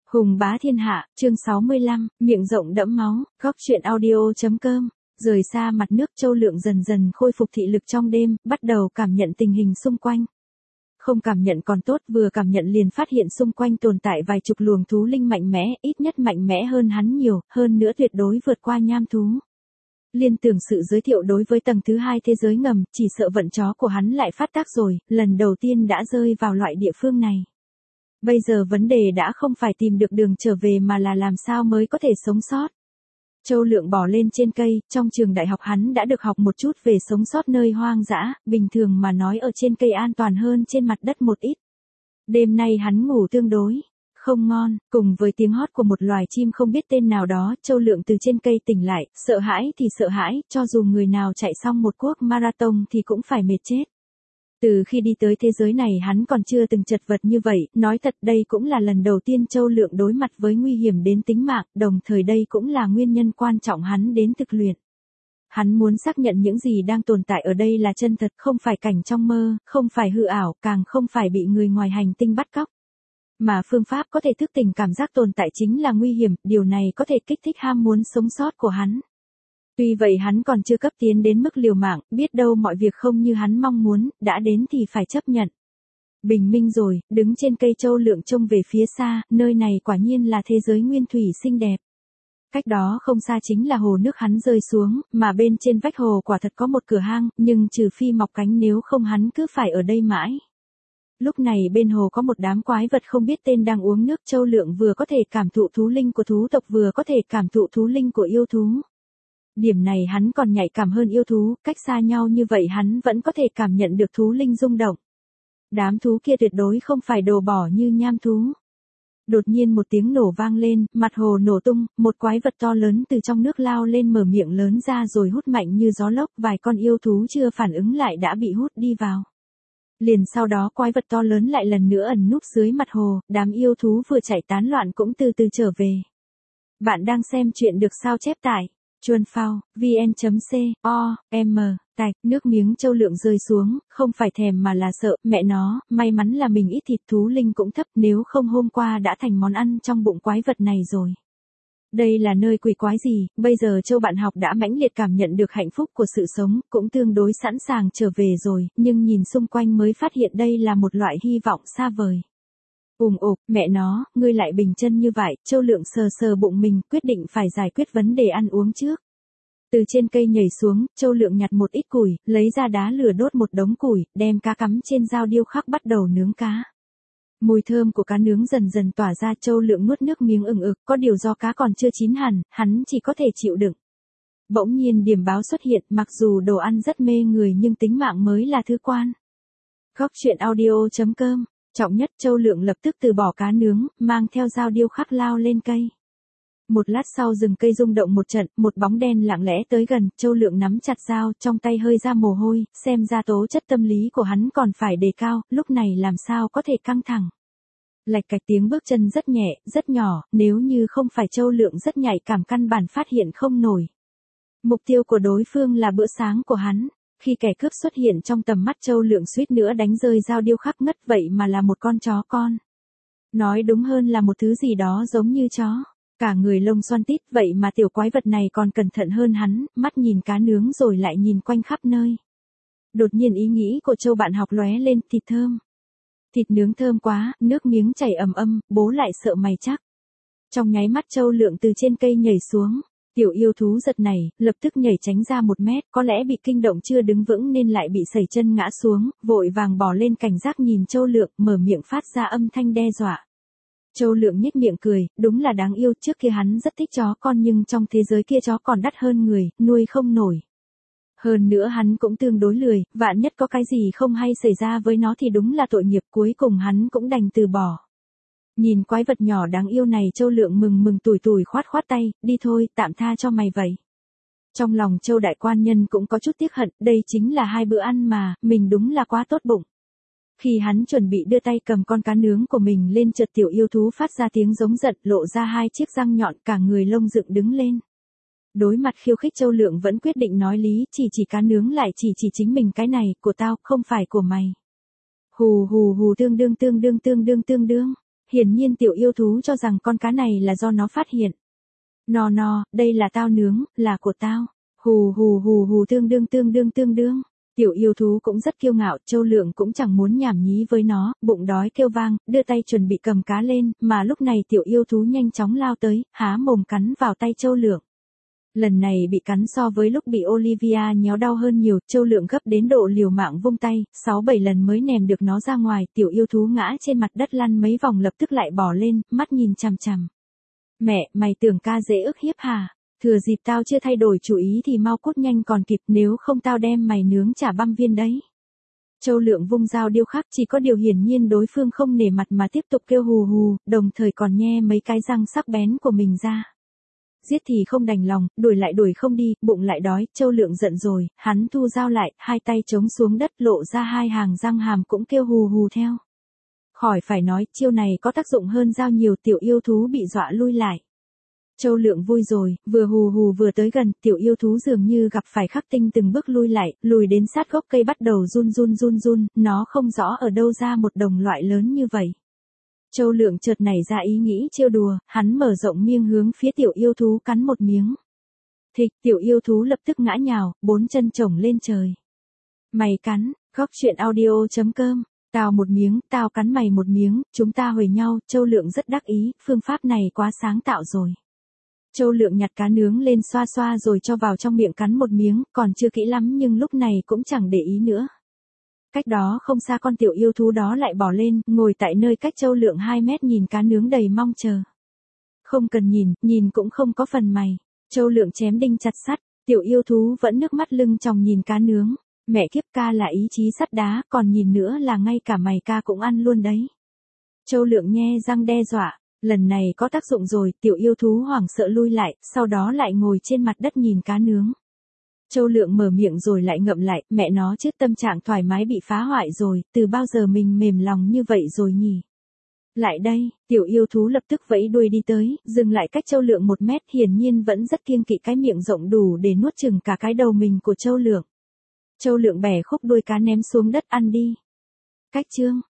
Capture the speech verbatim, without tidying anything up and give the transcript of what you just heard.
Hùng bá thiên hạ, chương sáu mươi lăm, miệng rộng đẫm máu, góc chuyện audio.com. Rời xa mặt nước, Châu Lượng dần dần khôi phục thị lực trong đêm, bắt đầu cảm nhận tình hình xung quanh. Không cảm nhận còn tốt, vừa cảm nhận liền phát hiện xung quanh tồn tại vài chục luồng thú linh mạnh mẽ, ít nhất mạnh mẽ hơn hắn nhiều, hơn nữa tuyệt đối vượt qua nham thú. Liên tưởng sự giới thiệu đối với tầng thứ hai thế giới ngầm, chỉ sợ vận chó của hắn lại phát tác rồi, lần đầu tiên đã rơi vào loại địa phương này. Bây giờ vấn đề đã không phải tìm được đường trở về mà là làm sao mới có thể sống sót. Châu Lượng bò lên trên cây, trong trường đại học hắn đã được học một chút về sống sót nơi hoang dã, bình thường mà nói ở trên cây an toàn hơn trên mặt đất một ít. Đêm nay hắn ngủ tương đối không ngon, cùng với tiếng hót của một loài chim không biết tên nào đó, Châu Lượng từ trên cây tỉnh lại, sợ hãi thì sợ hãi, cho dù người nào chạy xong một cuộc marathon thì cũng phải mệt chết. Từ khi đi tới thế giới này hắn còn chưa từng chật vật như vậy, nói thật đây cũng là lần đầu tiên Châu Lượng đối mặt với nguy hiểm đến tính mạng, đồng thời đây cũng là nguyên nhân quan trọng hắn đến thực luyện. Hắn muốn xác nhận những gì đang tồn tại ở đây là chân thật, không phải cảnh trong mơ, không phải hư ảo, càng không phải bị người ngoài hành tinh bắt cóc. Mà phương pháp có thể thức tỉnh cảm giác tồn tại chính là nguy hiểm, điều này có thể kích thích ham muốn sống sót của hắn. Tuy vậy hắn còn chưa cấp tiến đến mức liều mạng, biết đâu mọi việc không như hắn mong muốn, đã đến thì phải chấp nhận. Bình minh rồi, đứng trên cây Châu Lượng trông về phía xa, nơi này quả nhiên là thế giới nguyên thủy xinh đẹp. Cách đó không xa chính là hồ nước hắn rơi xuống, mà bên trên vách hồ quả thật có một cửa hang, nhưng trừ phi mọc cánh nếu không hắn cứ phải ở đây mãi. Lúc này bên hồ có một đám quái vật không biết tên đang uống nước, Châu Lượng vừa có thể cảm thụ thú linh của thú tộc vừa có thể cảm thụ thú linh của yêu thú. Điểm này hắn còn nhạy cảm hơn yêu thú, cách xa nhau như vậy hắn vẫn có thể cảm nhận được thú linh rung động. Đám thú kia tuyệt đối không phải đồ bỏ như nham thú. Đột nhiên một tiếng nổ vang lên, mặt hồ nổ tung, một quái vật to lớn từ trong nước lao lên mở miệng lớn ra rồi hút mạnh như gió lốc, vài con yêu thú chưa phản ứng lại đã bị hút đi vào. Liền sau đó quái vật to lớn lại lần nữa ẩn núp dưới mặt hồ, đám yêu thú vừa chạy tán loạn cũng từ từ trở về. Bạn đang xem chuyện được sao chép tại Chuan Phao, vn.co, m, tạch, nước miếng Châu Lượng rơi xuống, không phải thèm mà là sợ, mẹ nó, may mắn là mình ít thịt thú linh cũng thấp, nếu không hôm qua đã thành món ăn trong bụng quái vật này rồi. Đây là nơi quỷ quái gì, bây giờ Châu bạn học đã mãnh liệt cảm nhận được hạnh phúc của sự sống, cũng tương đối sẵn sàng trở về rồi, nhưng nhìn xung quanh mới phát hiện đây là một loại hy vọng xa vời. Ùm ục, mẹ nó, ngươi lại bình chân như vậy, Châu Lượng sờ sờ bụng mình, quyết định phải giải quyết vấn đề ăn uống trước. Từ trên cây nhảy xuống, Châu Lượng nhặt một ít củi, lấy ra đá lửa đốt một đống củi, đem cá cắm trên dao điêu khắc bắt đầu nướng cá. Mùi thơm của cá nướng dần dần tỏa ra, Châu Lượng nuốt nước miếng ừng ực, có điều do cá còn chưa chín hẳn, hắn chỉ có thể chịu đựng. Bỗng nhiên điểm báo xuất hiện, mặc dù đồ ăn rất mê người nhưng tính mạng mới là thứ quan. Góc chuyện audio.com. Trọng nhất, Châu Lượng lập tức từ bỏ cá nướng, mang theo dao điêu khắc lao lên cây. Một lát sau rừng cây rung động một trận, một bóng đen lặng lẽ tới gần, Châu Lượng nắm chặt dao, trong tay hơi ra mồ hôi, xem ra tố chất tâm lý của hắn còn phải đề cao, lúc này làm sao có thể căng thẳng. Lạch cạch tiếng bước chân rất nhẹ, rất nhỏ, nếu như không phải Châu Lượng rất nhạy cảm căn bản phát hiện không nổi. Mục tiêu của đối phương là bữa sáng của hắn. Khi kẻ cướp xuất hiện trong tầm mắt, Châu Lượng suýt nữa đánh rơi dao điêu khắc ngất, vậy mà là một con chó con. Nói đúng hơn là một thứ gì đó giống như chó. Cả người lông xoăn tít, vậy mà tiểu quái vật này còn cẩn thận hơn hắn, mắt nhìn cá nướng rồi lại nhìn quanh khắp nơi. Đột nhiên ý nghĩ của Châu bạn học lóe lên, thịt thơm. Thịt nướng thơm quá, nước miếng chảy ầm ầm, bố lại sợ mày chắc. Trong nháy mắt Châu Lượng từ trên cây nhảy xuống. Tiểu yêu thú giật này, lập tức nhảy tránh ra một mét, có lẽ bị kinh động chưa đứng vững nên lại bị sẩy chân ngã xuống, vội vàng bò lên cảnh giác nhìn Châu Lượng, mở miệng phát ra âm thanh đe dọa. Châu Lượng nhếch miệng cười, đúng là đáng yêu, trước kia hắn rất thích chó con nhưng trong thế giới kia chó còn đắt hơn người, nuôi không nổi. Hơn nữa hắn cũng tương đối lười, vạn nhất có cái gì không hay xảy ra với nó thì đúng là tội nghiệp, cuối cùng hắn cũng đành từ bỏ. Nhìn quái vật nhỏ đáng yêu này, Châu Lượng mừng mừng tủi tủi khoát khoát tay, đi thôi, tạm tha cho mày vậy. Trong lòng Châu đại quan nhân cũng có chút tiếc hận, đây chính là hai bữa ăn mà, mình đúng là quá tốt bụng. Khi hắn chuẩn bị đưa tay cầm con cá nướng của mình lên, chợt tiểu yêu thú phát ra tiếng giống giận, lộ ra hai chiếc răng nhọn, cả người lông dựng đứng lên. Đối mặt khiêu khích, Châu Lượng vẫn quyết định nói lý, chỉ chỉ cá nướng lại chỉ chỉ chính mình, cái này, của tao, không phải của mày. Hù hù hù, tương đương tương đương tương đương tương đương. hiển nhiên tiểu yêu thú cho rằng con cá này là do nó phát hiện. No no, đây là tao nướng, là của tao. Hù hù hù hù tương đương tương đương tương đương. Tiểu yêu thú cũng rất kiêu ngạo, Châu Lượng cũng chẳng muốn nhảm nhí với nó, bụng đói kêu vang, đưa tay chuẩn bị cầm cá lên, mà lúc này tiểu yêu thú nhanh chóng lao tới, há mồm cắn vào tay Châu Lượng. Lần này bị cắn so với lúc bị Olivia nhéo đau hơn nhiều, Châu Lượng gấp đến độ liều mạng vung tay, sáu bảy lần mới ném được nó ra ngoài, tiểu yêu thú ngã trên mặt đất lăn mấy vòng lập tức lại bò lên, mắt nhìn chằm chằm. Mẹ, mày tưởng ca dễ ức hiếp hả? Thừa dịp tao chưa thay đổi chủ ý thì mau cút nhanh còn kịp, nếu không tao đem mày nướng chả băm viên đấy. Châu Lượng vung dao điêu khắc, chỉ có điều hiển nhiên đối phương không nể mặt mà tiếp tục kêu hù hù, đồng thời còn nhe mấy cái răng sắc bén của mình ra. Giết thì không đành lòng, đuổi lại đuổi không đi, bụng lại đói, Châu Lượng giận rồi, hắn thu dao lại, hai tay chống xuống đất lộ ra hai hàng răng hàm cũng kêu hù hù theo. Khỏi phải nói, chiêu này có tác dụng hơn dao nhiều, tiểu yêu thú bị dọa lui lại. Châu Lượng vui rồi, vừa hù hù vừa tới gần, tiểu yêu thú dường như gặp phải khắc tinh từng bước lui lại, lùi đến sát gốc cây bắt đầu run run run run, nó không rõ ở đâu ra một đồng loại lớn như vậy. Châu Lượng chợt nảy ra ý nghĩ trêu đùa, hắn mở rộng miệng hướng phía tiểu yêu thú cắn một miếng. Thịch, tiểu yêu thú lập tức ngã nhào, bốn chân chổng lên trời. Mày cắn, góc truyện audio chấm com. Tao một miếng, tao cắn mày một miếng, chúng ta huề nhau, Châu Lượng rất đắc ý, phương pháp này quá sáng tạo rồi. Châu Lượng nhặt cá nướng lên xoa xoa rồi cho vào trong miệng cắn một miếng, còn chưa kỹ lắm nhưng lúc này cũng chẳng để ý nữa. Cách đó không xa con tiểu yêu thú đó lại bò lên, ngồi tại nơi cách Châu Lượng hai mét nhìn cá nướng đầy mong chờ. Không cần nhìn, nhìn cũng không có phần mày. Châu Lượng chém đinh chặt sắt, tiểu yêu thú vẫn nước mắt lưng tròng nhìn cá nướng. Mẹ kiếp, ca là ý chí sắt đá, còn nhìn nữa là ngay cả mày ca cũng ăn luôn đấy. Châu Lượng nhe răng đe dọa, lần này có tác dụng rồi, tiểu yêu thú hoảng sợ lui lại, sau đó lại ngồi trên mặt đất nhìn cá nướng. Châu Lượng mở miệng rồi lại ngậm lại, mẹ nó chứ tâm trạng thoải mái bị phá hoại rồi, từ bao giờ mình mềm lòng như vậy rồi nhỉ? Lại đây, tiểu yêu thú lập tức vẫy đuôi đi tới, dừng lại cách Châu Lượng một mét, hiển nhiên vẫn rất kiêng kỵ cái miệng rộng đủ để nuốt chừng cả cái đầu mình của Châu Lượng. Châu Lượng bẻ khúc đuôi cá ném xuống đất ăn đi. Cách chương